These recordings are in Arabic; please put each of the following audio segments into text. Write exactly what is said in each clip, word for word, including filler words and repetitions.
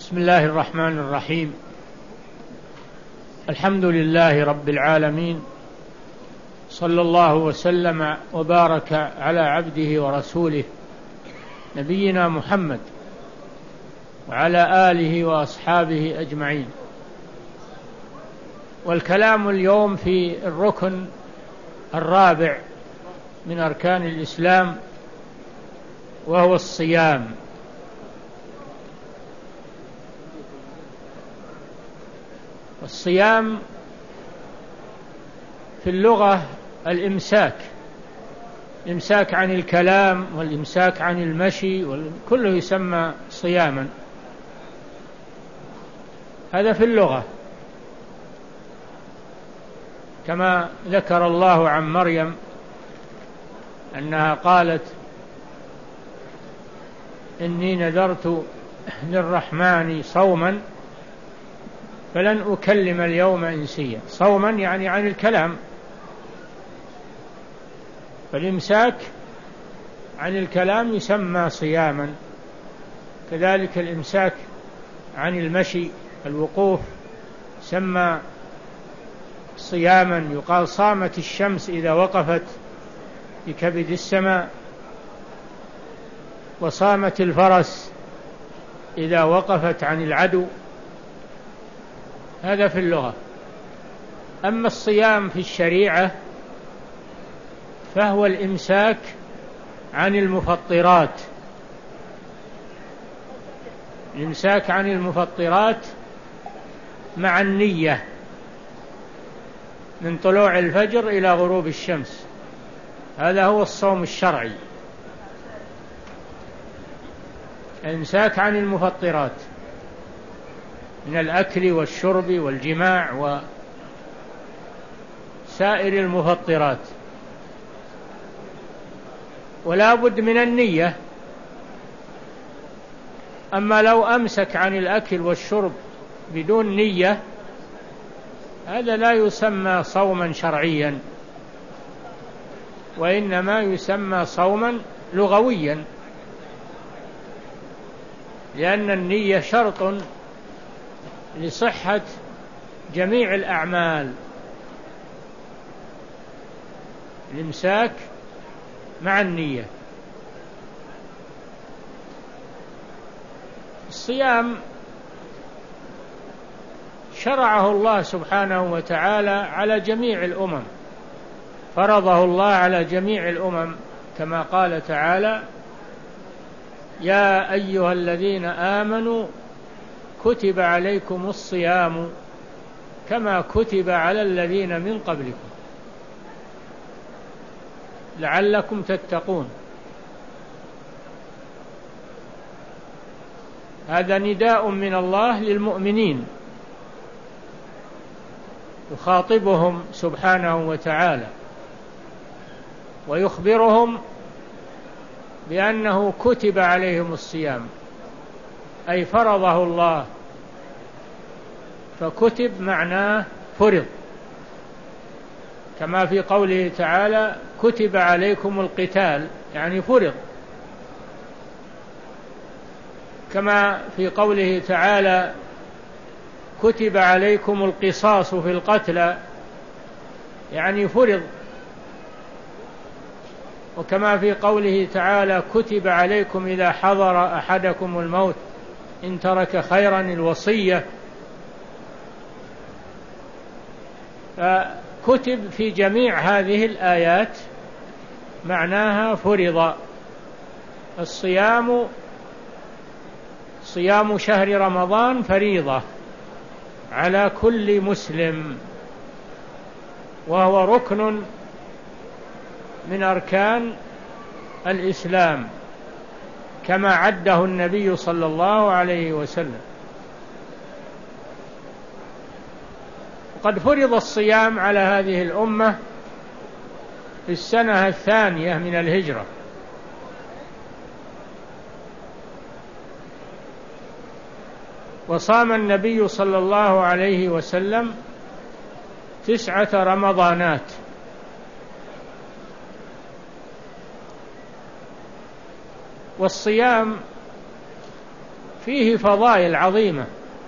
بسم الله الرحمن الرحيم. الحمد لله رب العالمين، صلى الله وسلم وبارك على عبده ورسوله نبينا محمد وعلى آله وأصحابه أجمعين. والكلام اليوم في الركن الرابع من أركان الإسلام، وهو الصيام. الصيام في اللغة الإمساك، الإمساك عن الكلام والإمساك عن المشي، كله يسمى صياما. هذا في اللغة، كما ذكر الله عن مريم أنها قالت: إني نذرت للرحمن صوما فلن أكلم اليوم إنسيا. صوما يعني عن الكلام، فالإمساك عن الكلام يسمى صياما. كذلك الإمساك عن المشي، الوقوف، يسمى صياما. يقال صامت الشمس إذا وقفت في كبد السماء، وصامت الفرس إذا وقفت عن العدو. هذا في اللغة. أما الصيام في الشريعة فهو الإمساك عن المفطرات، الإمساك عن المفطرات مع النية من طلوع الفجر إلى غروب الشمس. هذا هو الصوم الشرعي، الإمساك عن المفطرات من الأكل والشرب والجماع وسائر المفطرات. ولا بد من النية. أما لو أمسك عن الأكل والشرب بدون نية، هذا لا يسمى صوما شرعيا، وإنما يسمى صوما لغويا، لأن النية شرط لصحة جميع الأعمال. الإمساك مع النية. الصيام شرعه الله سبحانه وتعالى على جميع الأمم، فرضه الله على جميع الأمم، كما قال تعالى: يا أيها الذين آمنوا كتب عليكم الصيام كما كتب على الذين من قبلكم لعلكم تتقون. هذا نداء من الله للمؤمنين، يخاطبهم سبحانه وتعالى ويخبرهم بأنه كتب عليهم الصيام، أي فرضه الله. فكتب معناه فرض، كما في قوله تعالى: كتب عليكم القتال، يعني فرض. كما في قوله تعالى: كتب عليكم القصاص في القتلى، يعني فرض. وكما في قوله تعالى: كتب عليكم إذا حضر أحدكم الموت إن ترك خيرا الوصية. فكتب في جميع هذه الآيات معناها فرض. الصيام صيام شهر رمضان فريضة على كل مسلم، وهو ركن من أركان الإسلام، كما عده النبي صلى الله عليه وسلم. وقد فرض الصيام على هذه الأمة في السنة الثانية من الهجرة، وصام النبي صلى الله عليه وسلم تسعة رمضانات. والصيام فيه فضائل عظيمة،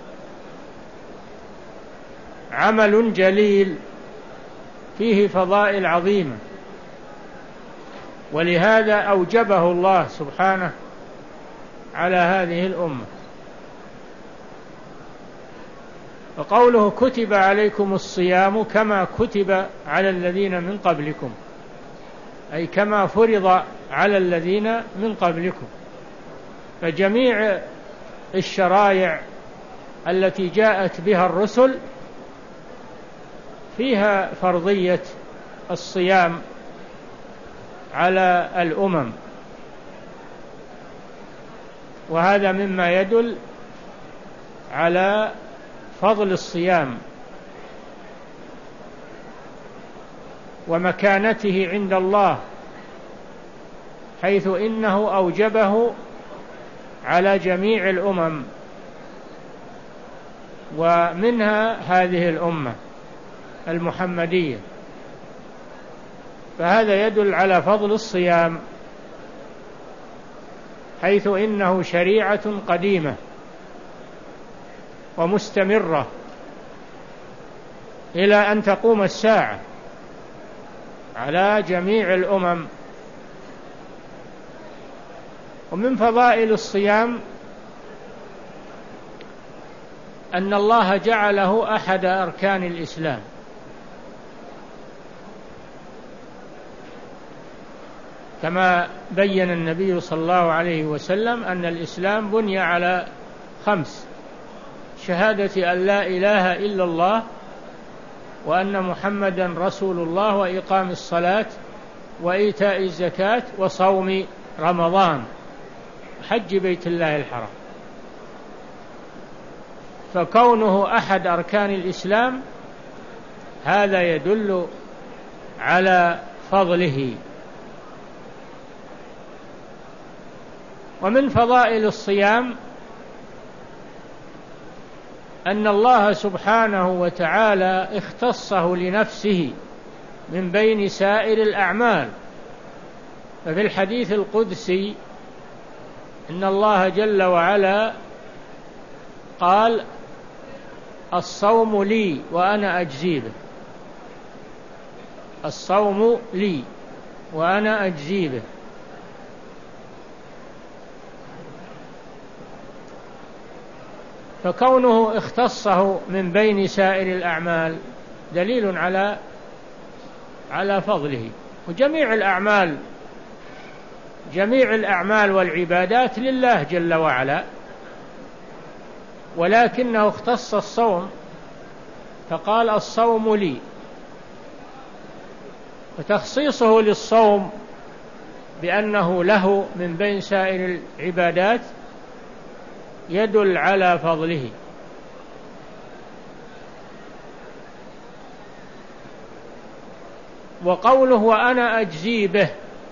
عمل جليل فيه فضائل عظيمة، ولهذا أوجبه الله سبحانه على هذه الأمة. وقوله كتب عليكم الصيام كما كتب على الذين من قبلكم، أي كما فرض على الذين من قبلكم. فجميع الشرائع التي جاءت بها الرسل فيها فرضية الصيام على الأمم، وهذا مما يدل على فضل الصيام ومكانته عند الله، حيث إنه أوجبه على جميع الأمم، ومنها هذه الأمة المحمدية. فهذا يدل على فضل الصيام، حيث إنه شريعة قديمة ومستمرة إلى أن تقوم الساعة على جميع الأمم. ومن فضائل الصيام أن الله جعله أحد أركان الإسلام، كما بين النبي صلى الله عليه وسلم أن الإسلام بني على خمس: شهادة أن لا إله إلا الله، وأن محمدا رسول الله، وإقام الصلاة، وإيتاء الزكاة، وصوم رمضان، حج بيت الله الحرام. فكونه أحد أركان الإسلام هذا يدل على فضله. ومن فضائل الصيام أن الله سبحانه وتعالى اختصه لنفسه من بين سائر الأعمال. ففي الحديث القدسي إن الله جل وعلا قال: الصوم لي وأنا أجزي به. الصوم لي وأنا أجزي به. فكونه اختصه من بين سائر الأعمال دليل على على فضله. وجميع الأعمال جميع الأعمال والعبادات لله جل وعلا، ولكنه اختص الصوم فقال: الصوم لي. وتخصيصه للصوم بأنه له من بين سائر العبادات يدل على فضله. وقوله وأنا أجزي به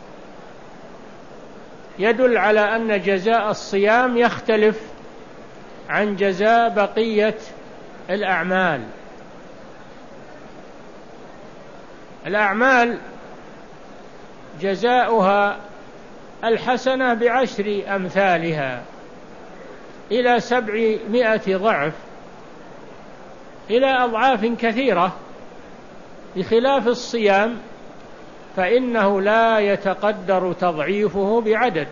يدل على أن جزاء الصيام يختلف عن جزاء بقية الأعمال. الأعمال جزاؤها الحسنة بعشر أمثالها إلى سبعمائة ضعف، إلى أضعاف كثيرة، بخلاف الصيام فإنه لا يتقدر تضعيفه بعدد.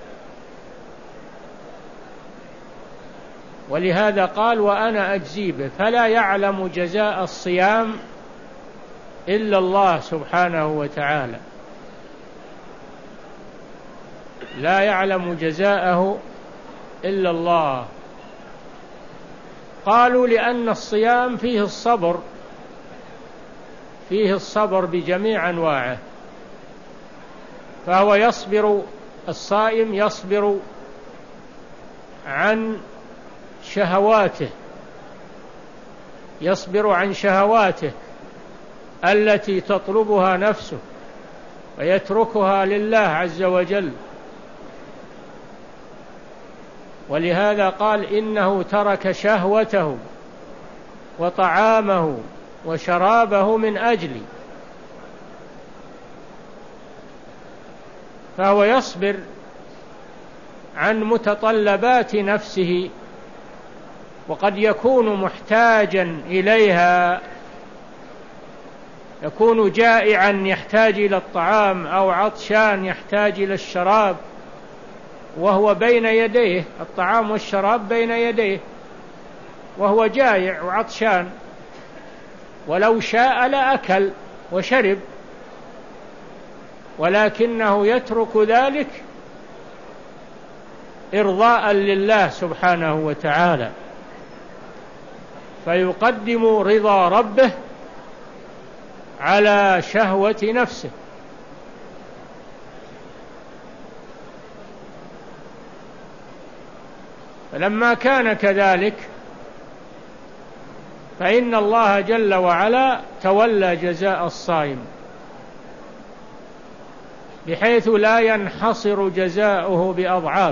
ولهذا قال: وأنا أجزي به. فلا يعلم جزاء الصيام إلا الله سبحانه وتعالى، لا يعلم جزاءه إلا الله. قالوا: لأن الصيام فيه الصبر، فيه الصبر بجميع أنواعه، فهو يصبر، الصائم يصبر عن شهواته، يصبر عن شهواته التي تطلبها نفسه ويتركها لله عز وجل. ولهذا قال: إنه ترك شهوته وطعامه وشرابه من أجلي. فهو يصبر عن متطلبات نفسه، وقد يكون محتاجا إليها، يكون جائعا يحتاج إلى الطعام، أو عطشان يحتاج إلى الشراب، وهو بين يديه، الطعام والشراب بين يديه، وهو جائع وعطشان، ولو شاء لأكل وشرب، ولكنه يترك ذلك إرضاء لله سبحانه وتعالى، فيقدم رضا ربه على شهوة نفسه. فلما كان كذلك فإن الله جل وعلا تولى جزاء الصائم، بحيث لا ينحصر جزاؤه بأضعاف،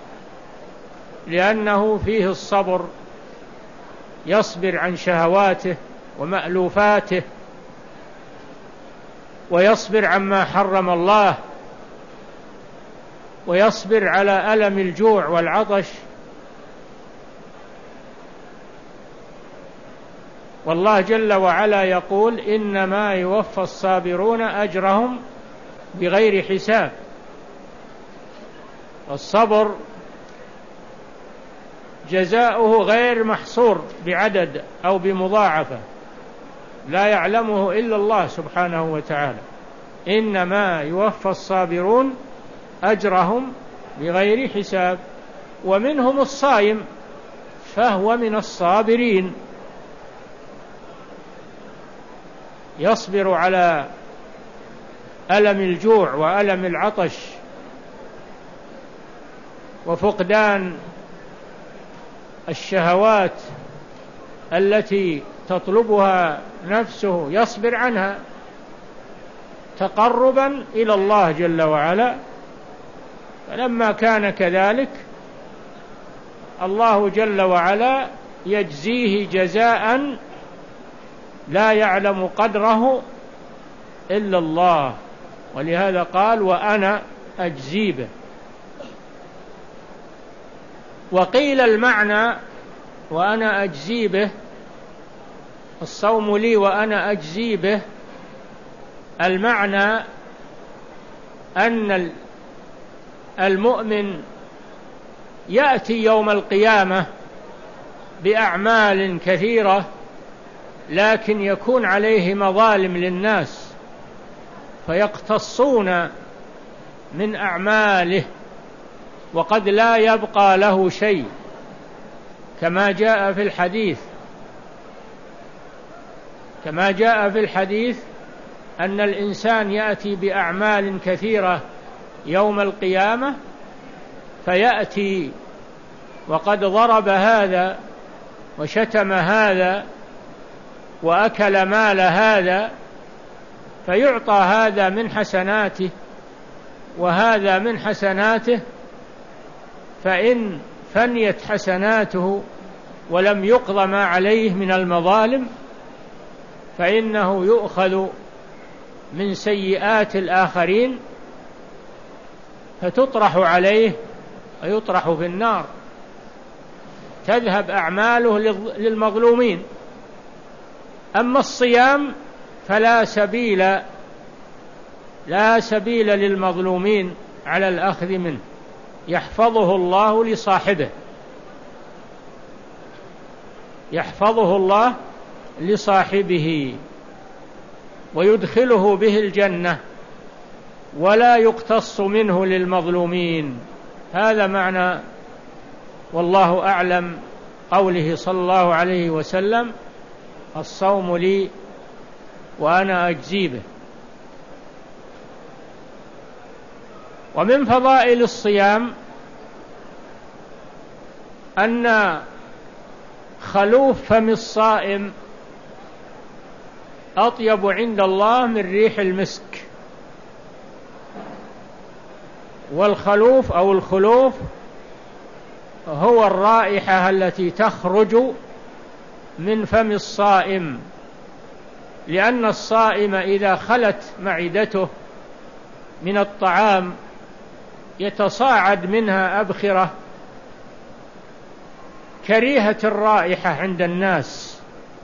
لأنه فيه الصبر، يصبر عن شهواته ومألوفاته، ويصبر عما حرم الله، ويصبر على ألم الجوع والعطش. والله جل وعلا يقول: إنما يوفى الصابرون أجرهم بغير حساب. الصبر جزاؤه غير محصور بعدد أو بمضاعفة، لا يعلمه إلا الله سبحانه وتعالى. إنما يوفى الصابرون أجرهم بغير حساب. ومنهم الصائم فهو من الصابرين، يصبر على ألم الجوع وألم العطش وفقدان الشهوات التي تطلبها نفسه، يصبر عنها تقربا إلى الله جل وعلا. فلما كان كذلك الله جل وعلا يجزيه جزاء لا يعلم قدره إلا الله، ولهذا قال: وأنا أجزي به. وقيل المعنى وأنا أجزي به، الصوم لي وأنا أجزي به، المعنى أن المؤمن يأتي يوم القيامة بأعمال كثيرة، لكن يكون عليه مظالم للناس فيقتصون من أعماله، وقد لا يبقى له شيء، كما جاء في الحديث كما جاء في الحديث أن الإنسان يأتي بأعمال كثيرة يوم القيامة، فيأتي وقد ضرب هذا وشتم هذا وأكل مال هذا، فيعطى هذا من حسناته وهذا من حسناته، فإن فنيت حسناته ولم يقض ما عليه من المظالم فإنه يؤخذ من سيئات الآخرين فتطرح عليه ويطرح في النار، تذهب أعماله للمظلومين. أما الصيام فلا سبيل لا سبيل للمظلومين على الأخذ منه، يحفظه الله لصاحبه يحفظه الله لصاحبه ويدخله به الجنة، ولا يقتص منه للمظلومين. هذا معنى والله أعلم قوله صلى الله عليه وسلم: الصوم لي وأنا أجزي به. ومن فضائل الصيام أن خلوف فم الصائم أطيب عند الله من ريح المسك. والخلوف أو الخلوف هو الرائحة التي تخرج من فم الصائم، لأن الصائم إذا خلت معدته من الطعام يتصاعد منها أبخرة كريهة الرائحة عند الناس،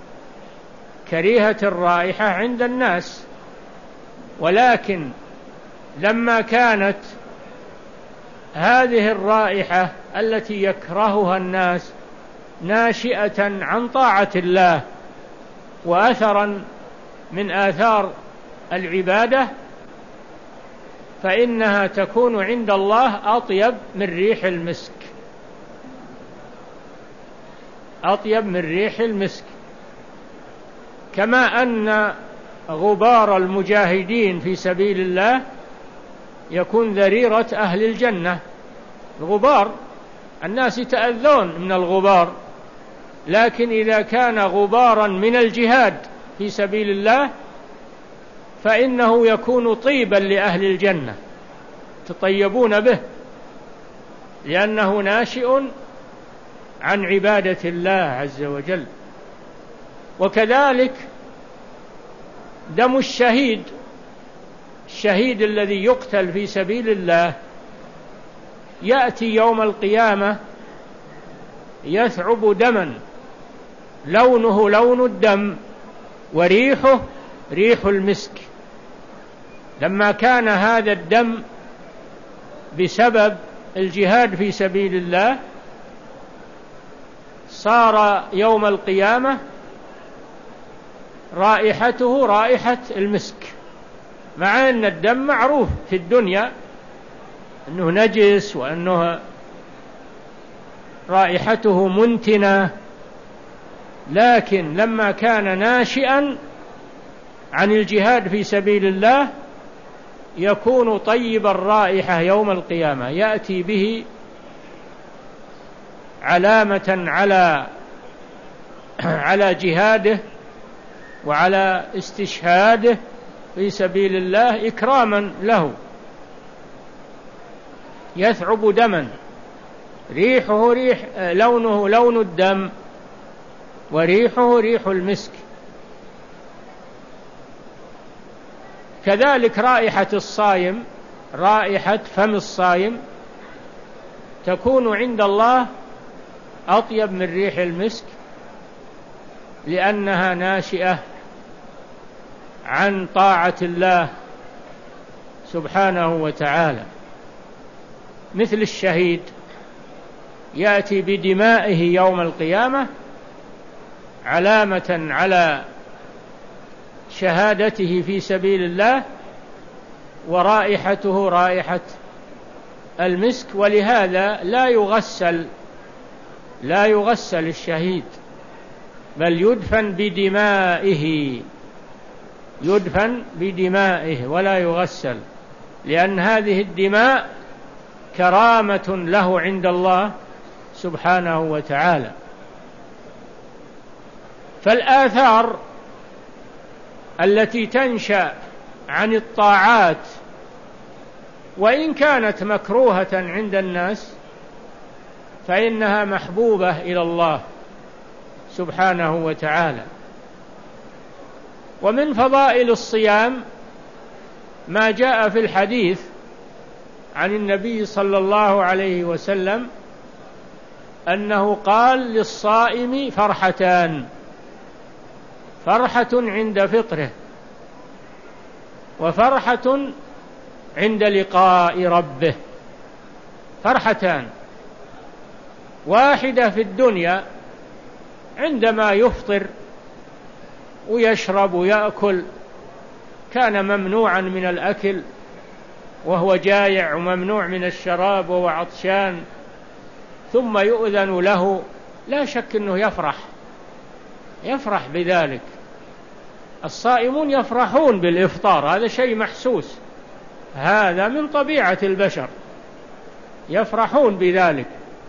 كريهة الرائحة عند الناس. ولكن لما كانت هذه الرائحة التي يكرهها الناس ناشئة عن طاعة الله وأثرا من آثار العبادة، فإنها تكون عند الله أطيب من ريح المسك، أطيب من ريح المسك. كما أن غبار المجاهدين في سبيل الله يكون ذريرة أهل الجنة. الغبار الناس يتأذون من الغبار، لكن إذا كان غبارا من الجهاد في سبيل الله فإنه يكون طيبا لأهل الجنة، تطيبون به، لأنه ناشئ عن عبادة الله عز وجل. وكذلك دم الشهيد، الشهيد الذي يقتل في سبيل الله يأتي يوم القيامة يثعب دما لونه لون الدم وريحه ريح المسك. لما كان هذا الدم بسبب الجهاد في سبيل الله صار يوم القيامة رائحته رائحة المسك، مع أن الدم معروف في الدنيا أنه نجس وأنه رائحته منتنة، لكن لما كان ناشئا عن الجهاد في سبيل الله يكون طيب الرائحة يوم القيامة، يأتي به علامة على على جهاده وعلى استشهاده في سبيل الله إكراما له، يثعب دما ريحه ريح لونه لون الدم وريحه ريح المسك. كذلك رائحة الصائم، رائحة فم الصائم تكون عند الله أطيب من ريح المسك، لأنها ناشئة عن طاعة الله سبحانه وتعالى. مثل الشهيد يأتي بدمائه يوم القيامة علامة على شهادته في سبيل الله، ورائحته رائحة المسك. ولهذا لا يغسل لا يغسل الشهيد، بل يدفن بدمائه، يدفن بدمائه ولا يغسل، لأن هذه الدماء كرامة له عند الله سبحانه وتعالى. فالآثار التي تنشأ عن الطاعات وإن كانت مكروهة عند الناس فإنها محبوبة إلى الله سبحانه وتعالى. ومن فضائل الصيام ما جاء في الحديث عن النبي صلى الله عليه وسلم أنه قال: للصائم فرحتان، فرحة عند فطره وفرحة عند لقاء ربه. فرحتان، واحدة في الدنيا عندما يفطر ويشرب ويأكل، كان ممنوعا من الأكل وهو جائع، وممنوع من الشراب وهو عطشان، ثم يؤذن له، لا شك أنه يفرح يفرح بذلك. الصائمون يفرحون بالإفطار، هذا شيء محسوس، هذا من طبيعة البشر، يفرحون بذلك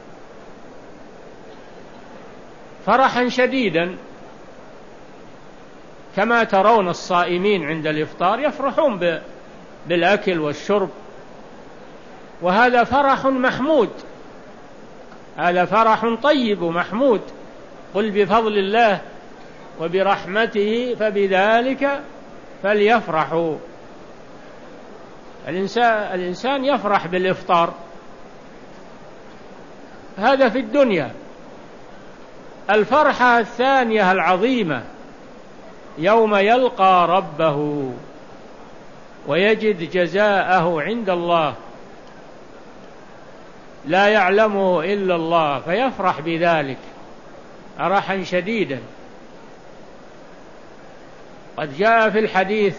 فرحا شديدا، كما ترون الصائمين عند الإفطار يفرحون بالأكل والشرب، وهذا فرح محمود، هذا فرح طيب محمود. قل بفضل الله وبرحمته فبذلك فليفرحوا، الإنسان, الإنسان يفرح بالإفطار، هذا في الدنيا. الفرحة الثانية العظيمة يوم يلقى ربه ويجد جزاءه عند الله لا يعلمه إلا الله، فيفرح بذلك فرحا شديدا. قد جاء في الحديث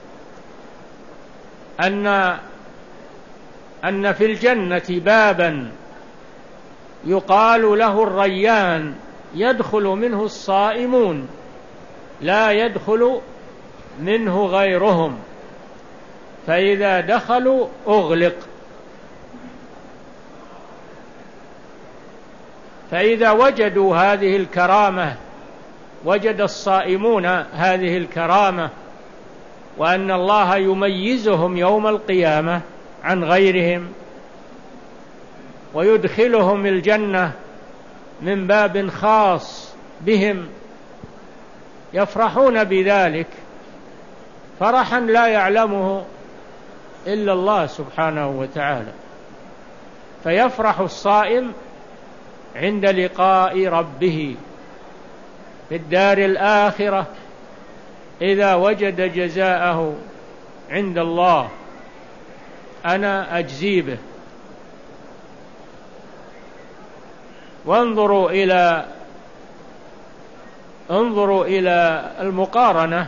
أن أن في الجنة بابا يقال له الريان يدخل منه الصائمون لا يدخل منه غيرهم، فإذا دخلوا أغلق، فإذا وجدوا هذه الكرامة، وجد الصائمون هذه الكرامة، وأن الله يميزهم يوم القيامة عن غيرهم ويدخلهم الجنة من باب خاص بهم، يفرحون بذلك فرحا لا يعلمه إلا الله سبحانه وتعالى. فيفرح الصائم عند لقاء ربه في الدار الآخرة إذا وجد جزاءه عند الله، أنا أجزي به. وانظروا إلى انظروا إلى المقارنة،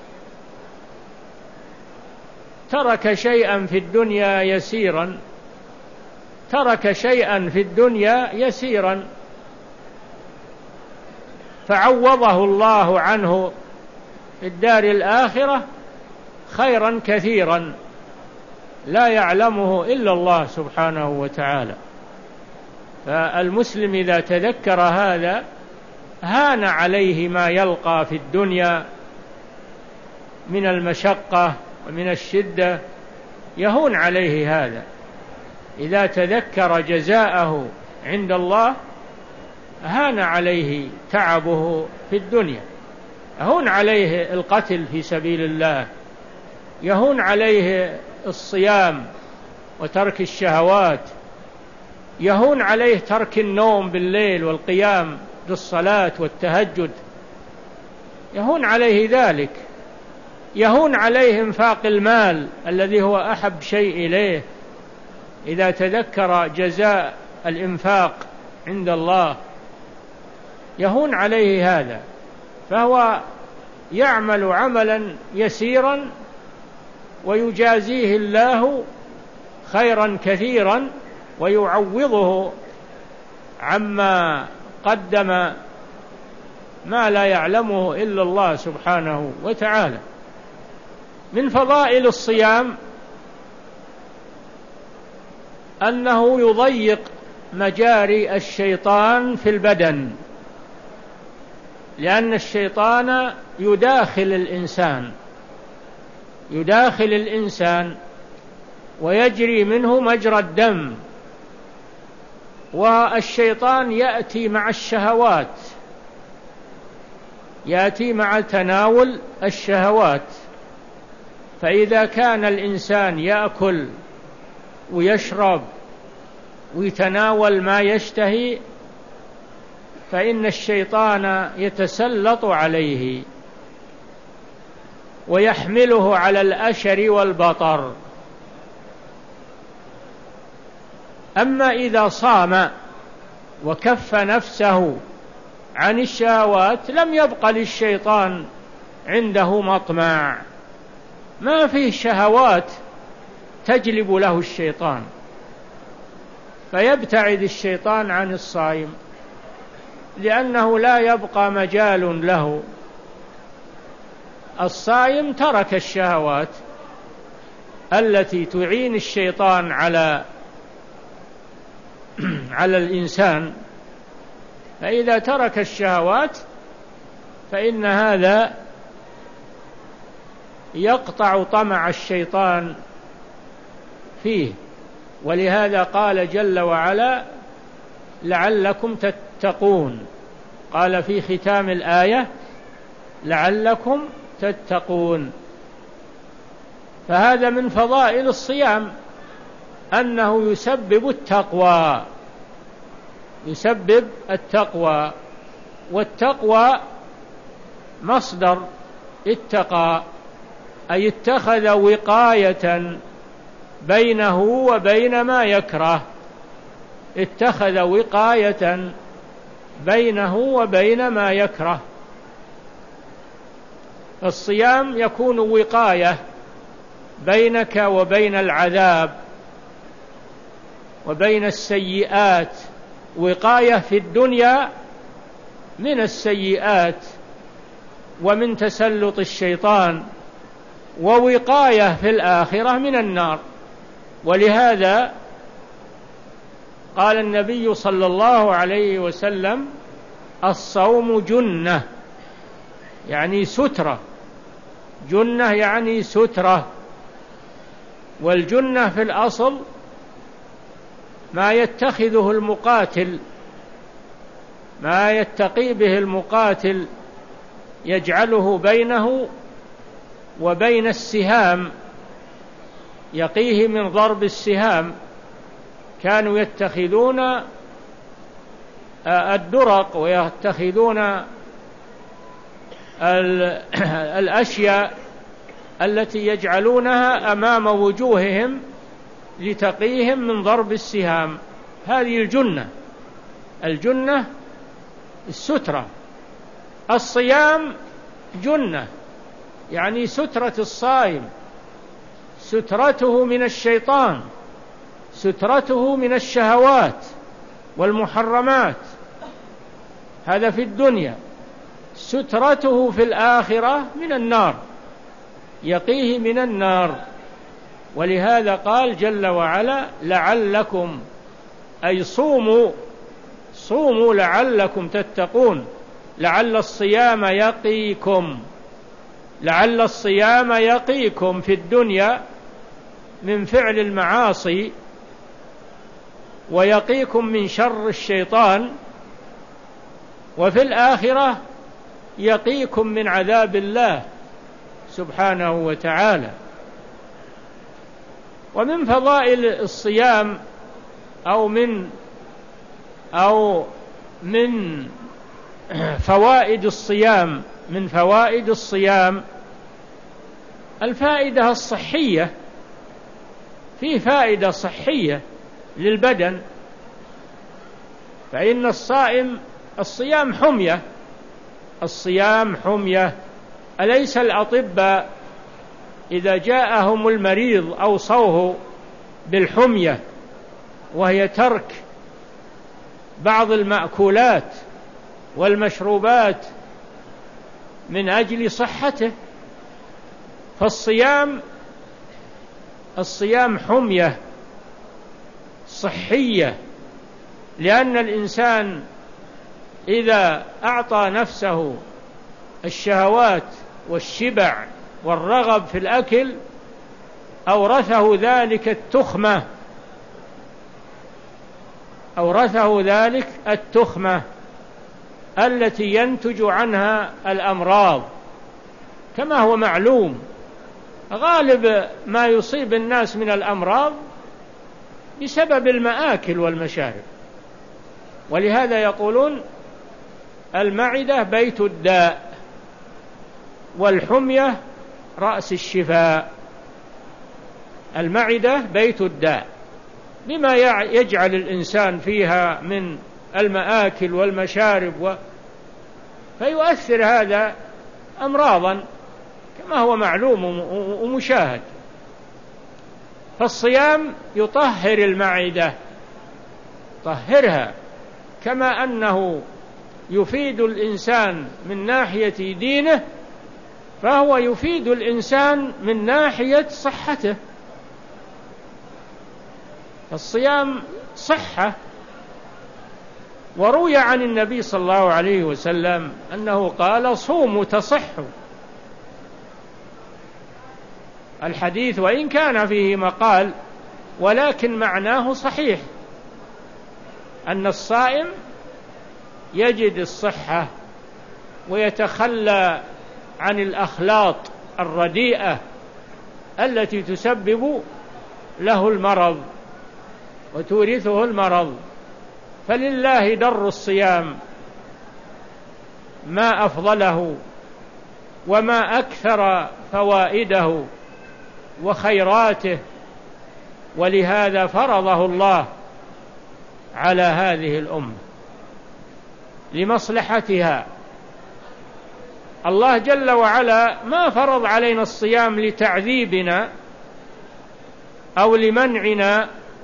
ترك شيئا في الدنيا يسيرا ترك شيئا في الدنيا يسيرا فعوضه الله عنه في الدار الآخرة خيرا كثيرا لا يعلمه إلا الله سبحانه وتعالى. فالمسلم إذا تذكر هذا هان عليه ما يلقى في الدنيا من المشقة ومن الشدة، يهون عليه هذا. إذا تذكر جزاءه عند الله هان عليه تعبه في الدنيا، يهون عليه القتل في سبيل الله، يهون عليه الصيام وترك الشهوات، يهون عليه ترك النوم بالليل والقيام للصلاة والتهجد، يهون عليه ذلك، يهون عليه انفاق المال الذي هو أحب شيء إليه إذا تذكر جزاء الإنفاق عند الله، يهون عليه هذا، فهو يعمل عملا يسيرا ويجازيه الله خيرا كثيرا ويعوضه عما قدم ما لا يعلمه إلا الله سبحانه وتعالى. من فضائل الصيام أنه يضيق مجاري الشيطان في البدن، لأن الشيطان يداخل الإنسان يداخل الإنسان ويجري منه مجرى الدم، والشيطان يأتي مع الشهوات، يأتي مع تناول الشهوات. فإذا كان الإنسان يأكل ويشرب ويتناول ما يشتهي فإن الشيطان يتسلط عليه ويحمله على الأشر والبطر. أما إذا صام وكف نفسه عن الشهوات لم يبق للشيطان عنده مطمع، ما فيه شهوات تجلب له الشيطان، فيبتعد الشيطان عن الصائم لأنه لا يبقى مجال له. الصائم ترك الشهوات التي تعين الشيطان على على الإنسان، فإذا ترك الشهوات فإن هذا يقطع طمع الشيطان فيه. ولهذا قال جل وعلا لعلكم تتقون، قال في ختام الآية لعلكم تتقون. فهذا من فضائل الصيام أنه يسبب التقوى، يسبب التقوى، والتقوى مصدر اتقى، أي اتخذ وقاية بينه وبين ما يكره، اتخذ وقاية بينه وبين ما يكره. الصيام يكون وقاية بينك وبين العذاب وبين السيئات، وقاية في الدنيا من السيئات ومن تسلط الشيطان، ووقاية في الآخرة من النار. ولهذا قال النبي صلى الله عليه وسلم: الصوم جنة، يعني سترة، جنة يعني سترة. والجنة في الأصل ما يتخذه المقاتل، ما يتقي به المقاتل، يجعله بينه وبين السهام، يقيه من ضرب السهام. كانوا يتخذون الدرق ويتخذون الأشياء التي يجعلونها أمام وجوههم لتقيهم من ضرب السهام. هذه الجنة، الجنة السترة. الصيام جنة، يعني سترة الصائم، سترته من الشيطان، سترته من الشهوات والمحرمات، هذا في الدنيا. سترته في الآخرة من النار، يقيه من النار. ولهذا قال جل وعلا: لعلكم، أي صوموا، صوموا لعلكم تتقون. لعل الصيام يقيكم، لعل الصيام يقيكم في الدنيا من فعل المعاصي، ويقيكم من شر الشيطان، وفي الآخرة يقيكم من عذاب الله سبحانه وتعالى. ومن فضائل الصيام أو من أو من فوائد الصيام من فوائد الصيام الفائدة الصحية. فيه فائدة صحية للبدن، فإن الصائم، الصيام حمية، الصيام حمية. أليس الأطباء إذا جاءهم المريض أوصوه بالحمية، وهي ترك بعض المأكولات والمشروبات من أجل صحته؟ فالصيام الصيام حمية صحية، لأن الإنسان إذا أعطى نفسه الشهوات والشبع والرغب في الأكل أورثه ذلك التخمة، أورثه ذلك التخمة التي ينتج عنها الأمراض. كما هو معلوم، غالب ما يصيب الناس من الأمراض بسبب المآكل والمشارب. ولهذا يقولون: المعدة بيت الداء، والحمية رأس الشفاء. المعدة بيت الداء، بما يجعل الإنسان فيها من المآكل والمشارب و... فيؤثر هذا أمراضا كما هو معلوم ومشاهد. فالصيام يطهر المعدة، طهرها، كما أنه يفيد الإنسان من ناحية دينه، فهو يفيد الإنسان من ناحية صحته. الصيام صحة. وروي عن النبي صلى الله عليه وسلم أنه قال: صوموا تصحوا. الحديث وإن كان فيه مقال، ولكن معناه صحيح، أن الصائم يجد الصحة ويتخلى عن الأخلاط الرديئة التي تسبب له المرض وتورثه المرض. فلله در الصيام، ما أفضله وما أكثر فوائده وخيراته، ولهذا فرضه الله على هذه الأمة لمصلحتها. الله جل وعلا ما فرض علينا الصيام لتعذيبنا أو لمنعنا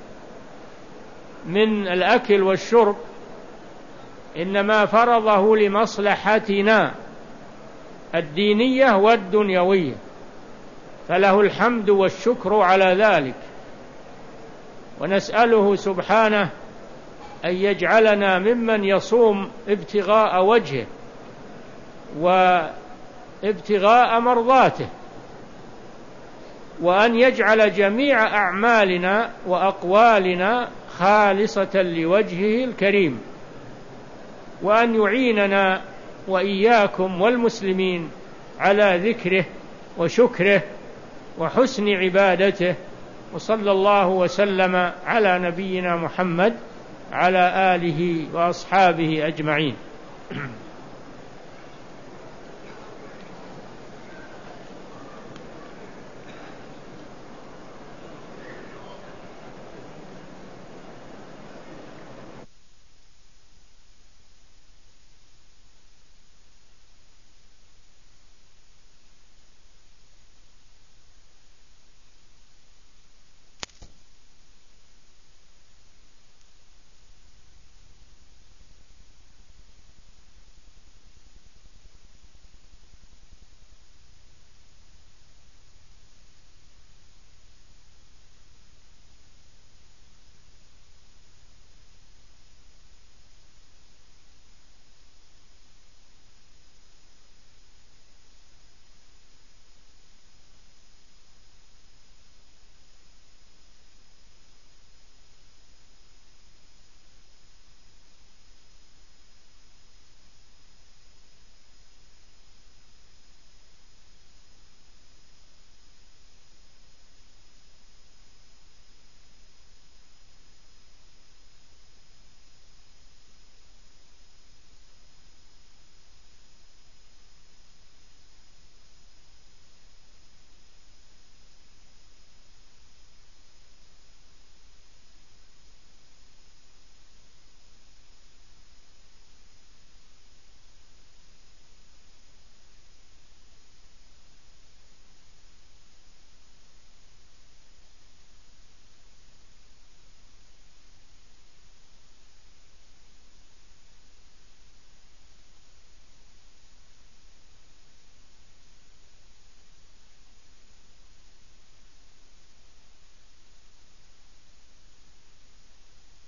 من الأكل والشرب، إنما فرضه لمصلحتنا الدينية والدنيوية، فله الحمد والشكر على ذلك. ونسأله سبحانه أن يجعلنا ممن يصوم ابتغاء وجهه وابتغاء مرضاته، وأن يجعل جميع أعمالنا وأقوالنا خالصة لوجهه الكريم، وأن يعيننا وإياكم والمسلمين على ذكره وشكره وحسن عبادته. وصلى الله وسلم على نبينا محمد على آله وأصحابه أجمعين.